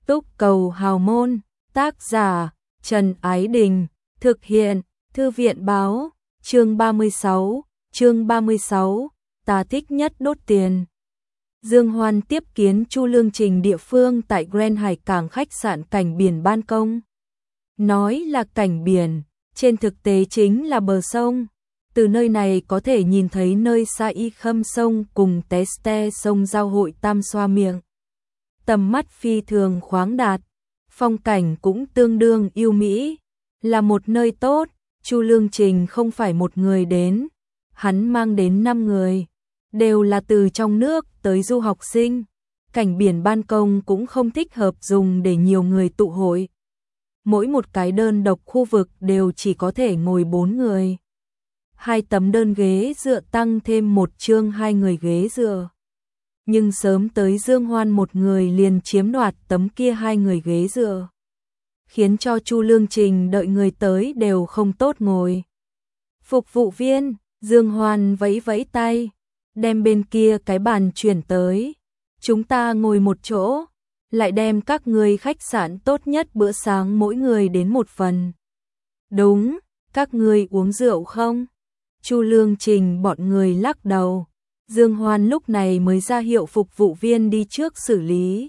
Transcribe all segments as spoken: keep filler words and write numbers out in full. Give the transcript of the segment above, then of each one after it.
Túc Cầu Hào Môn, tác giả Trần Ái Đình, thực hiện Thư viện Báo, chương ba mươi sáu, chương ba mươi sáu, ta thích nhất đốt tiền. Dương Hoan tiếp kiến Chu Lương Trình địa phương tại Grand Hải Cảng khách sạn cảnh biển ban công. Nói là cảnh biển, trên thực tế chính là bờ sông. Từ nơi này có thể nhìn thấy nơi xa y khâm sông cùng té ste sông giao hội tam xoa miệng. Tầm mắt phi thường khoáng đạt, phong cảnh cũng tương đương yêu mỹ, là một nơi tốt. Chu Lương Trình không phải một người đến, hắn mang đến năm người, đều là từ trong nước tới du học sinh. Cảnh biển ban công cũng không thích hợp dùng để nhiều người tụ hội. Mỗi một cái đơn độc khu vực đều chỉ có thể ngồi bốn người. Hai tấm đơn ghế dựa tăng thêm một chương hai người ghế dựa. Nhưng sớm tới Dương Hoan một người liền chiếm đoạt tấm kia hai người ghế dựa, khiến cho Chu Lương Trình đợi người tới đều không tốt ngồi. Phục vụ viên, Dương Hoan vẫy vẫy tay, đem bên kia cái bàn chuyển tới. Chúng ta ngồi một chỗ, lại đem các người khách sạn tốt nhất bữa sáng mỗi người đến một phần. Đúng, các người uống rượu không? Chu Lương Trình bọn người lắc đầu. Dương Hoan lúc này mới ra hiệu phục vụ viên đi trước xử lý.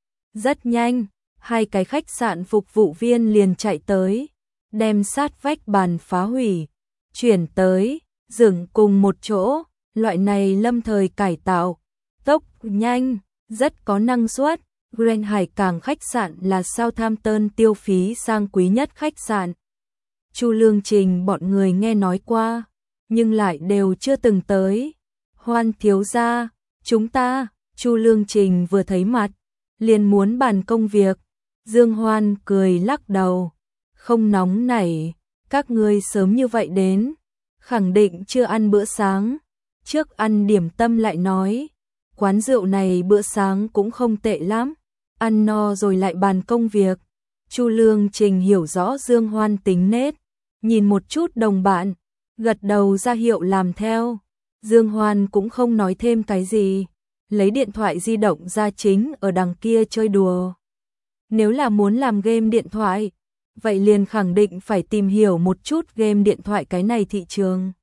Rất nhanh, hai cái khách sạn phục vụ viên liền chạy tới, đem sát vách bàn phá hủy, chuyển tới, dựng cùng một chỗ. Loại này lâm thời cải tạo, tốc nhanh, rất có năng suất. Grand Hải Cảng khách sạn là Southampton tiêu phí sang quý nhất khách sạn. Chu Lương Trình bọn người nghe nói qua, nhưng lại đều chưa từng tới. Hoan thiếu gia, chúng ta, Chu Lương Trình vừa thấy mặt, liền muốn bàn công việc. Dương Hoan cười lắc đầu, không nóng nảy, các ngươi sớm như vậy đến, khẳng định chưa ăn bữa sáng. Trước ăn điểm tâm lại nói, quán rượu này bữa sáng cũng không tệ lắm, ăn no rồi lại bàn công việc. Chu Lương Trình hiểu rõ Dương Hoan tính nết, nhìn một chút đồng bạn, gật đầu ra hiệu làm theo. Dương Hoan cũng không nói thêm cái gì, lấy điện thoại di động ra chính ở đằng kia chơi đùa. Nếu là muốn làm game điện thoại, vậy liền khẳng định phải tìm hiểu một chút game điện thoại cái này thị trường.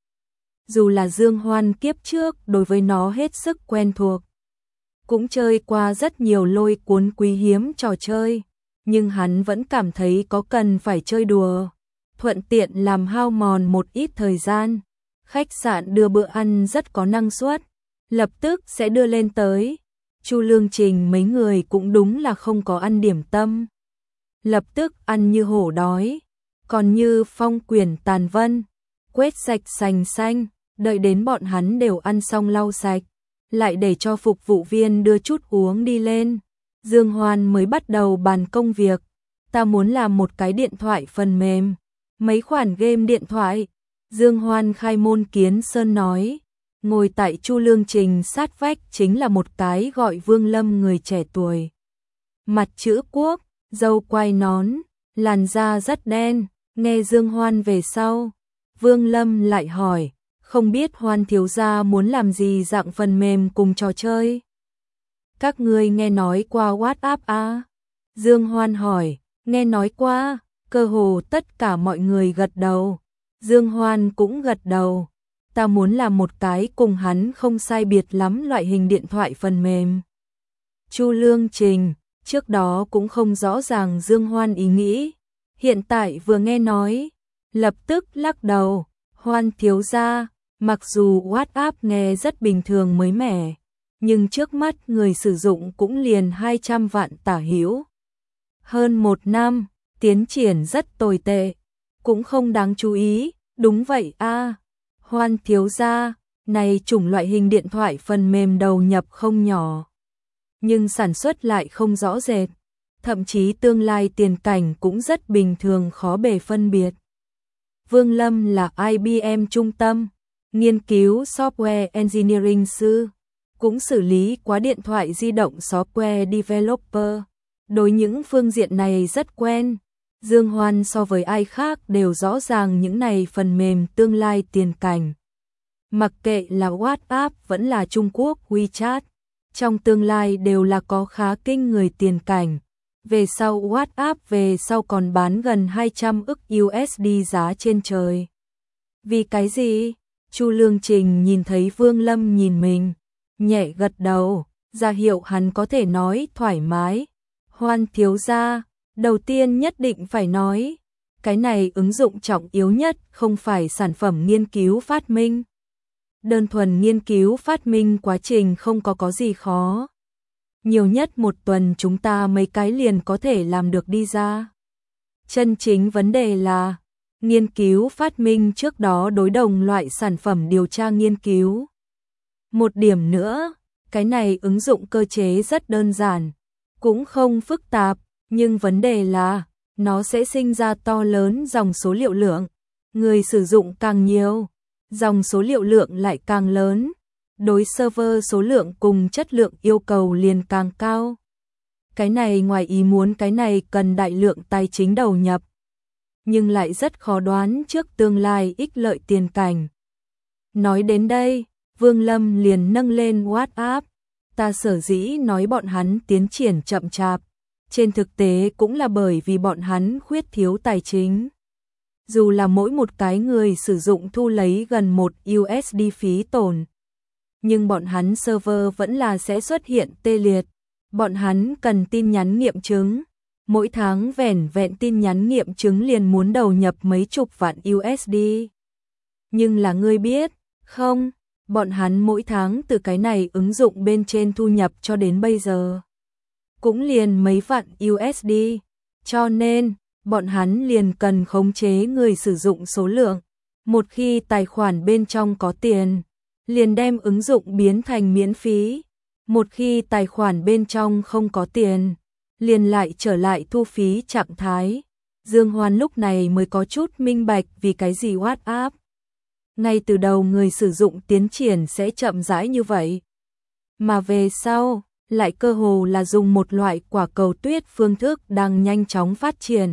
Dù là Dương Hoan kiếp trước đối với nó hết sức quen thuộc, cũng chơi qua rất nhiều lôi cuốn quý hiếm trò chơi, nhưng hắn vẫn cảm thấy có cần phải chơi đùa, thuận tiện làm hao mòn một ít thời gian. Khách sạn đưa bữa ăn rất có năng suất, lập tức sẽ đưa lên tới. Chu Lương Trình mấy người cũng đúng là không có ăn điểm tâm, lập tức ăn như hổ đói, còn như phong quyển tàn vân, quét sạch sành xanh. Đợi đến bọn hắn đều ăn xong lau sạch, lại để cho phục vụ viên đưa chút uống đi lên. Dương Hoan mới bắt đầu bàn công việc. Ta muốn làm một cái điện thoại phần mềm, mấy khoản game điện thoại. Dương Hoan khai môn kiến sơn nói. Ngồi tại Chu Lương Trình sát vách chính là một cái gọi Vương Lâm người trẻ tuổi. Mặt chữ quốc, râu quai nón, làn da rất đen. Nghe Dương Hoan về sau, Vương Lâm lại hỏi, không biết Hoan thiếu gia muốn làm gì dạng phần mềm cùng trò chơi? Các ngươi nghe nói qua WhatsApp à? Dương Hoan hỏi. Nghe nói qua, cơ hồ tất cả mọi người gật đầu. Dương Hoan cũng gật đầu. Ta muốn làm một cái cùng hắn không sai biệt lắm loại hình điện thoại phần mềm. Chu Lương Trình trước đó cũng không rõ ràng Dương Hoan ý nghĩ, hiện tại vừa nghe nói, lập tức lắc đầu. Hoan thiếu gia, mặc dù WhatsApp nghe rất bình thường mới mẻ, nhưng trước mắt người sử dụng cũng liền hai trăm vạn tả hữu. Hơn một năm, tiến triển rất tồi tệ, cũng không đáng chú ý. Đúng vậy a, à. Hoan thiếu gia, này chủng loại hình điện thoại phần mềm đầu nhập không nhỏ, nhưng sản xuất lại không rõ rệt, thậm chí tương lai tiền cảnh cũng rất bình thường, khó bề phân biệt. Vương Lâm là I B M trung tâm nghiên cứu software engineering sư, cũng xử lý quá điện thoại di động software developer, đối những phương diện này rất quen. Dương Hoan so với ai khác đều rõ ràng những này phần mềm tương lai tiền cảnh. Mặc kệ là WhatsApp vẫn là Trung Quốc WeChat, trong tương lai đều là có khá kinh người tiền cảnh. Về sau WhatsApp về sau còn bán gần hai trăm ức u ét đê giá trên trời. Vì cái gì? Chu Lương Trình nhìn thấy Vương Lâm nhìn mình, nhẹ gật đầu, ra hiệu hắn có thể nói thoải mái. Hoan thiếu gia, đầu tiên nhất định phải nói, cái này ứng dụng trọng yếu nhất không phải sản phẩm nghiên cứu phát minh. Đơn thuần nghiên cứu phát minh quá trình không có có gì khó. Nhiều nhất một tuần chúng ta mấy cái liền có thể làm được đi ra. Chân chính vấn đề là nghiên cứu phát minh trước đó đối đồng loại sản phẩm điều tra nghiên cứu. Một điểm nữa, cái này ứng dụng cơ chế rất đơn giản, cũng không phức tạp, nhưng vấn đề là nó sẽ sinh ra to lớn dòng số liệu lượng. Người sử dụng càng nhiều, dòng số liệu lượng lại càng lớn. Đối server số lượng cùng chất lượng yêu cầu liền càng cao. Cái này ngoài ý muốn cái này cần đại lượng tài chính đầu nhập. Nhưng lại rất khó đoán trước tương lai ích lợi tiền cảnh. Nói đến đây, Vương Lâm liền nâng lên WhatsApp. Ta sở dĩ nói bọn hắn tiến triển chậm chạp. Trên thực tế cũng là bởi vì bọn hắn khuyết thiếu tài chính. Dù là mỗi một cái người sử dụng thu lấy gần một u ét đê phí tổn. Nhưng bọn hắn server vẫn là sẽ xuất hiện tê liệt. Bọn hắn cần tin nhắn nghiệm chứng. Mỗi tháng vẻn vẹn tin nhắn nghiệm chứng liền muốn đầu nhập mấy chục vạn u ét đê. Nhưng là ngươi biết, không, bọn hắn mỗi tháng từ cái này ứng dụng bên trên thu nhập cho đến bây giờ. Cũng liền mấy vạn u ét đê. Cho nên, bọn hắn liền cần khống chế người sử dụng số lượng. Một khi tài khoản bên trong có tiền, liền đem ứng dụng biến thành miễn phí. Một khi tài khoản bên trong không có tiền, liền lại trở lại thu phí trạng thái. Dương Hoan lúc này mới có chút minh bạch vì cái gì WhatsApp. Ngay từ đầu người sử dụng tiến triển sẽ chậm rãi như vậy. Mà về sau, lại cơ hồ là dùng một loại quả cầu tuyết phương thức đang nhanh chóng phát triển.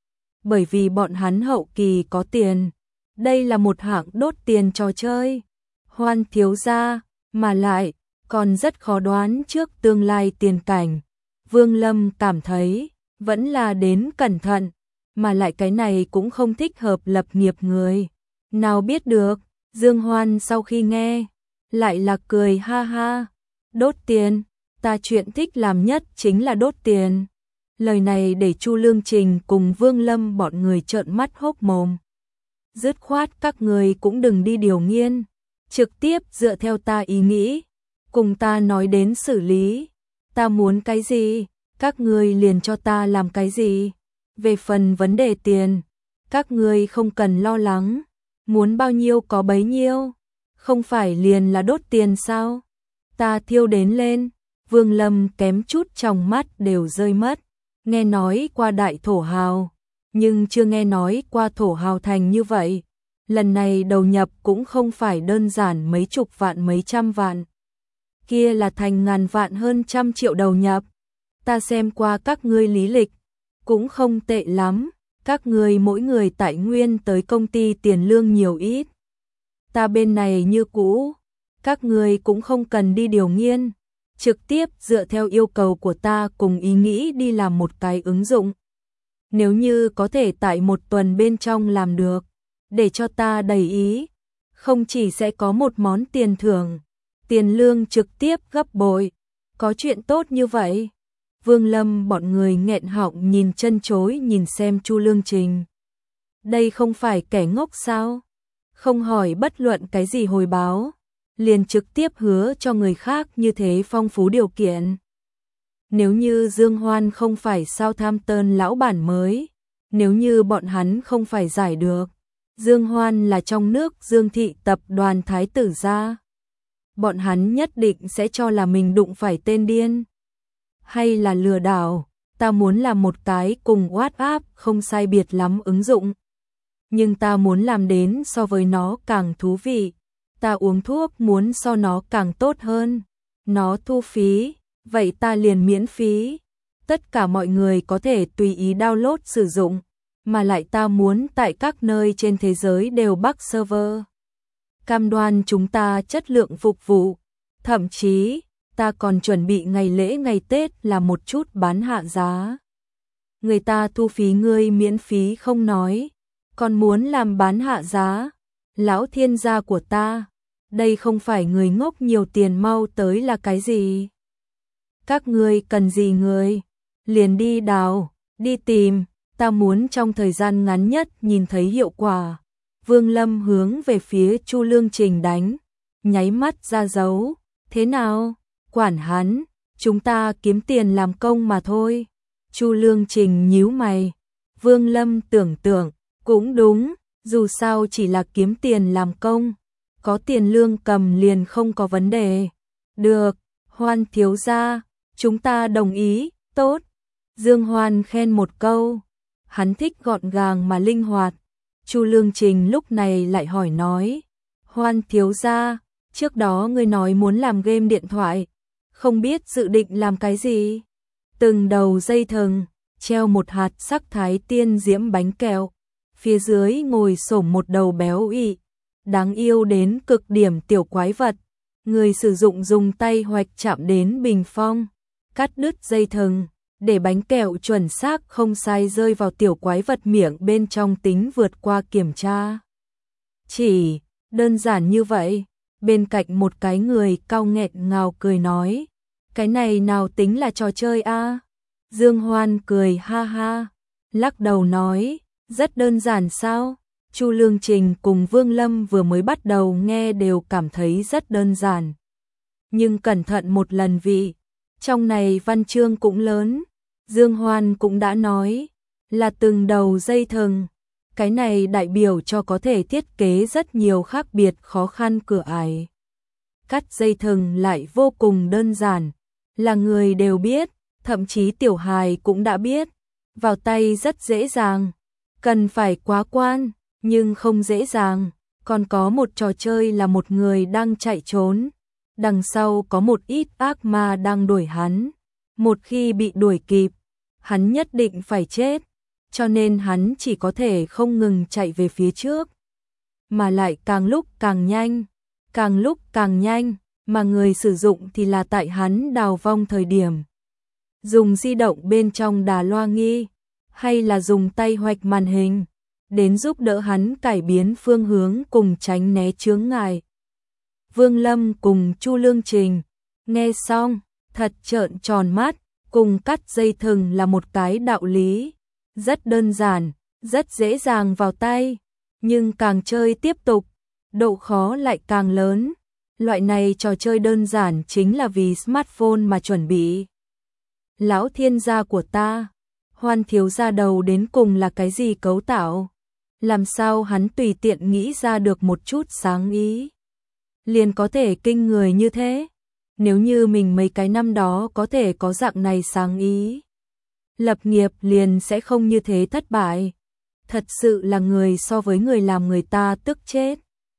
Bởi vì bọn hắn hậu kỳ có tiền. Đây là một hạng đốt tiền trò chơi. Hoan thiếu gia, mà lại, còn rất khó đoán trước tương lai tiền cảnh. Vương Lâm cảm thấy, vẫn là đến cẩn thận, mà lại cái này cũng không thích hợp lập nghiệp người. Nào biết được, Dương Hoan sau khi nghe, lại là cười ha ha, đốt tiền, ta chuyện thích làm nhất chính là đốt tiền. Lời này để Chu Lương Trình cùng Vương Lâm bọn người trợn mắt hốc mồm. Dứt khoát các người cũng đừng đi điều nghiên, trực tiếp dựa theo ta ý nghĩ, cùng ta nói đến xử lý, ta muốn cái gì, các người liền cho ta làm cái gì. Về phần vấn đề tiền, các người không cần lo lắng, muốn bao nhiêu có bấy nhiêu, không phải liền là đốt tiền sao? Ta thiêu đến lên, Vương Lâm kém chút trong mắt đều rơi mất, nghe nói qua đại thổ hào, nhưng chưa nghe nói qua thổ hào thành như vậy. Lần này đầu nhập cũng không phải đơn giản mấy chục vạn mấy trăm vạn. Kia là thành ngàn vạn hơn trăm triệu đầu nhập. Ta xem qua các ngươi lý lịch, cũng không tệ lắm. Các ngươi mỗi người tại nguyên tới công ty tiền lương nhiều ít. Ta bên này như cũ, các ngươi cũng không cần đi điều nghiên. Trực tiếp dựa theo yêu cầu của ta cùng ý nghĩ đi làm một cái ứng dụng. Nếu như có thể tại một tuần bên trong làm được, để cho ta đầy ý, không chỉ sẽ có một món tiền thưởng, tiền lương trực tiếp gấp bội, có chuyện tốt như vậy. Vương Lâm bọn người nghẹn họng nhìn chân chối nhìn xem Chu Lương Trình. Đây không phải kẻ ngốc sao? Không hỏi bất luận cái gì hồi báo, liền trực tiếp hứa cho người khác như thế phong phú điều kiện. Nếu như Dương Hoan không phải Southampton lão bản mới, nếu như bọn hắn không phải giải được, Dương Hoan là trong nước Dương thị tập đoàn thái tử gia, bọn hắn nhất định sẽ cho là mình đụng phải tên điên. Hay là lừa đảo, ta muốn làm một cái cùng WhatsApp không sai biệt lắm ứng dụng. Nhưng ta muốn làm đến so với nó càng thú vị. Ta uống thuốc muốn so nó càng tốt hơn. Nó thu phí, vậy ta liền miễn phí. Tất cả mọi người có thể tùy ý download sử dụng, mà lại ta muốn tại các nơi trên thế giới đều bắc server. Cam đoan chúng ta chất lượng phục vụ, thậm chí ta còn chuẩn bị ngày lễ ngày Tết là một chút bán hạ giá. người ta thu phí ngươi miễn phí không nói, còn muốn làm bán hạ giá. Lão thiên gia của ta, đây không phải người ngốc nhiều tiền mau tới là cái gì? Các ngươi cần gì người? Liền đi đào, đi tìm, ta muốn trong thời gian ngắn nhất nhìn thấy hiệu quả. Vương Lâm hướng về phía Chu Lương Trình đánh, nháy mắt ra dấu, thế nào? Quản hắn, chúng ta kiếm tiền làm công mà thôi. Chu Lương Trình nhíu mày, Vương Lâm tưởng tượng, cũng đúng, dù sao chỉ là kiếm tiền làm công, có tiền lương cầm liền không có vấn đề. Được, Hoan thiếu gia, chúng ta đồng ý, tốt. Dương Hoan khen một câu, hắn thích gọn gàng mà linh hoạt. Chu Lương Trình lúc này lại hỏi nói, Hoan thiếu gia, trước đó ngươi nói muốn làm game điện thoại, không biết dự định làm cái gì? Từng đầu dây thừng, treo một hạt sắc thái tiên diễm bánh kẹo, phía dưới ngồi xổm một đầu béo ị, đáng yêu đến cực điểm tiểu quái vật. Người sử dụng dùng tay hoạch chạm đến bình phong, cắt đứt dây thừng, để bánh kẹo chuẩn xác không sai rơi vào tiểu quái vật miệng bên trong tính vượt qua kiểm tra. Chỉ đơn giản như vậy. Bên cạnh một cái người cao nghẹn ngào cười nói, cái này nào tính là trò chơi a? À? Dương Hoan cười ha ha, lắc đầu nói, rất đơn giản sao? Chu Lương Trình cùng Vương Lâm vừa mới bắt đầu nghe đều cảm thấy rất đơn giản. Nhưng cẩn thận một lần vị, trong này văn chương cũng lớn, Dương Hoan cũng đã nói, là từng đầu dây thừng. Cái này đại biểu cho có thể thiết kế rất nhiều khác biệt khó khăn cửa ải. Cắt dây thừng lại vô cùng đơn giản, là người đều biết, thậm chí tiểu hài cũng đã biết, vào tay rất dễ dàng, cần phải quá quan, nhưng không dễ dàng. Còn có một trò chơi là một người đang chạy trốn, đằng sau có một ít ác ma đang đuổi hắn, một khi bị đuổi kịp, hắn nhất định phải chết. Cho nên hắn chỉ có thể không ngừng chạy về phía trước, mà lại càng lúc càng nhanh, càng lúc càng nhanh, mà người sử dụng thì là tại hắn đào vong thời điểm. Dùng di động bên trong đà loa nghi, hay là dùng tay hoạch màn hình, đến giúp đỡ hắn cải biến phương hướng cùng tránh né chướng ngại. Vương Lâm cùng Chu Lương Trình, nghe xong, thật trợn tròn mắt, cùng cắt dây thừng là một cái đạo lý. Rất đơn giản, rất dễ dàng vào tay, nhưng càng chơi tiếp tục, độ khó lại càng lớn. Loại này trò chơi đơn giản chính là vì smartphone mà chuẩn bị. Lão thiên gia của ta, Hoan thiếu gia đầu đến cùng là cái gì cấu tạo? Làm sao hắn tùy tiện nghĩ ra được một chút sáng ý, liền có thể kinh người như thế? Nếu như mình mấy cái năm đó có thể có dạng này sáng ý, lập nghiệp liền sẽ không như thế thất bại. Thật sự là người so với người làm người ta tức chết.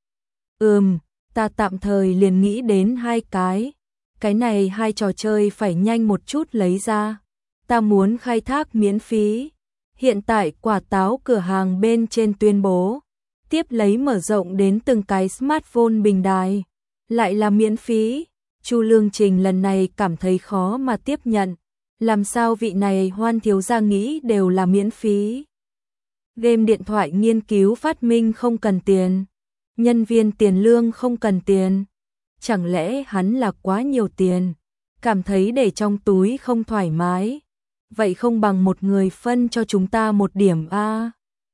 Ừm, ta tạm thời liền nghĩ đến hai cái. Cái này hai trò chơi phải nhanh một chút lấy ra. Ta muốn khai thác miễn phí. Hiện tại quả táo cửa hàng bên trên tuyên bố, tiếp lấy mở rộng đến từng cái smartphone bình đài, lại là miễn phí. Chu Lương Trình lần này cảm thấy khó mà tiếp nhận. Làm sao vị này Hoan thiếu gia nghĩ đều là miễn phí? Game điện thoại nghiên cứu phát minh không cần tiền, nhân viên tiền lương không cần tiền. Chẳng lẽ hắn là quá nhiều tiền, cảm thấy để trong túi không thoải mái? Vậy không bằng một người phân cho chúng ta một điểm a?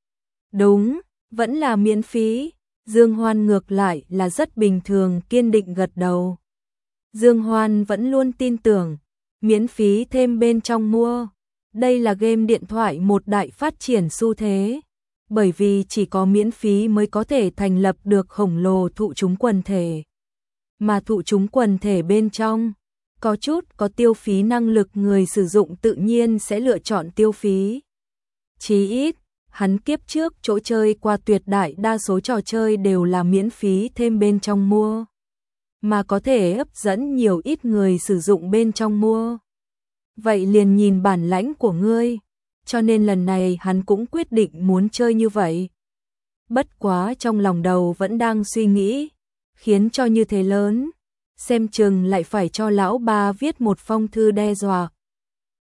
Đúng, vẫn là miễn phí. Dương Hoan ngược lại là rất bình thường kiên định gật đầu. Dương Hoan vẫn luôn tin tưởng miễn phí thêm bên trong mua. Đây là game điện thoại một đại phát triển xu thế, bởi vì chỉ có miễn phí mới có thể thành lập được khổng lồ thụ chúng quần thể. Mà thụ chúng quần thể bên trong, có chút có tiêu phí năng lực người sử dụng tự nhiên sẽ lựa chọn tiêu phí. Chí ít, hắn kiếp trước chỗ chơi qua tuyệt đại đa số trò chơi đều là miễn phí thêm bên trong mua, mà có thể hấp dẫn nhiều ít người sử dụng bên trong mua. Vậy liền nhìn bản lãnh của ngươi, cho nên lần này hắn cũng quyết định muốn chơi như vậy. Bất quá trong lòng đầu vẫn đang suy nghĩ, khiến cho như thế lớn, xem chừng lại phải cho lão ba viết một phong thư đe dọa.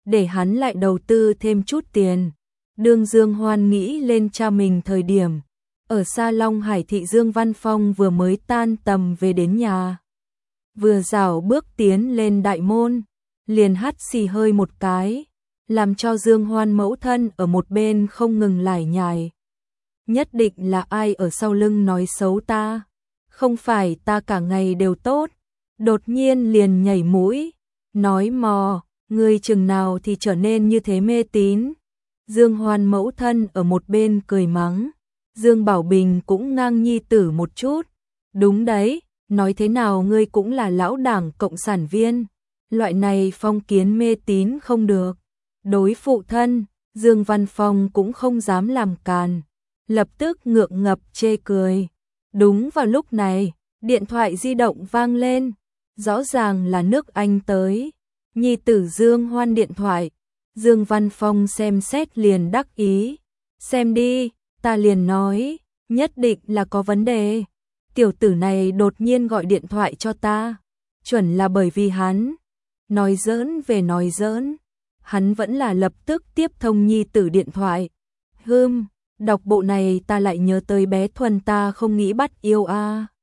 để hắn lại đầu tư thêm chút tiền. Đương Dương Hoan nghĩ lên cha mình thời điểm, ở xa Long Hải thị Dương Văn Phong vừa mới tan tầm về đến nhà. Vừa rảo bước tiến lên đại môn, liền hắt xì hơi một cái, làm cho Dương Hoan mẫu thân ở một bên không ngừng lải nhải. Nhất định là ai ở sau lưng nói xấu ta, không phải ta cả ngày đều tốt, đột nhiên liền nhảy mũi, nói mò, ngươi chừng nào thì trở nên như thế mê tín. Dương Hoan mẫu thân ở một bên cười mắng, Dương Bảo Bình cũng ngang nhi tử một chút, đúng đấy, nói thế nào ngươi cũng là lão đảng cộng sản viên, loại này phong kiến mê tín không được. Đối phụ thân, Dương Văn Phong cũng không dám làm càn, lập tức ngượng ngập chê cười. Đúng vào lúc này, điện thoại di động vang lên, rõ ràng là nước Anh tới. Nhi tử Dương Hoan điện thoại, Dương Văn Phong xem xét liền đắc ý. Xem đi, ta liền nói, nhất định là có vấn đề. Tiểu tử này đột nhiên gọi điện thoại cho ta, chuẩn là bởi vì hắn. Nói giỡn về nói giỡn, hắn vẫn là lập tức tiếp thông nhi tử điện thoại. Hừm, đọc bộ này ta lại nhớ tới bé Thuần ta không nghĩ bắt yêu a. À.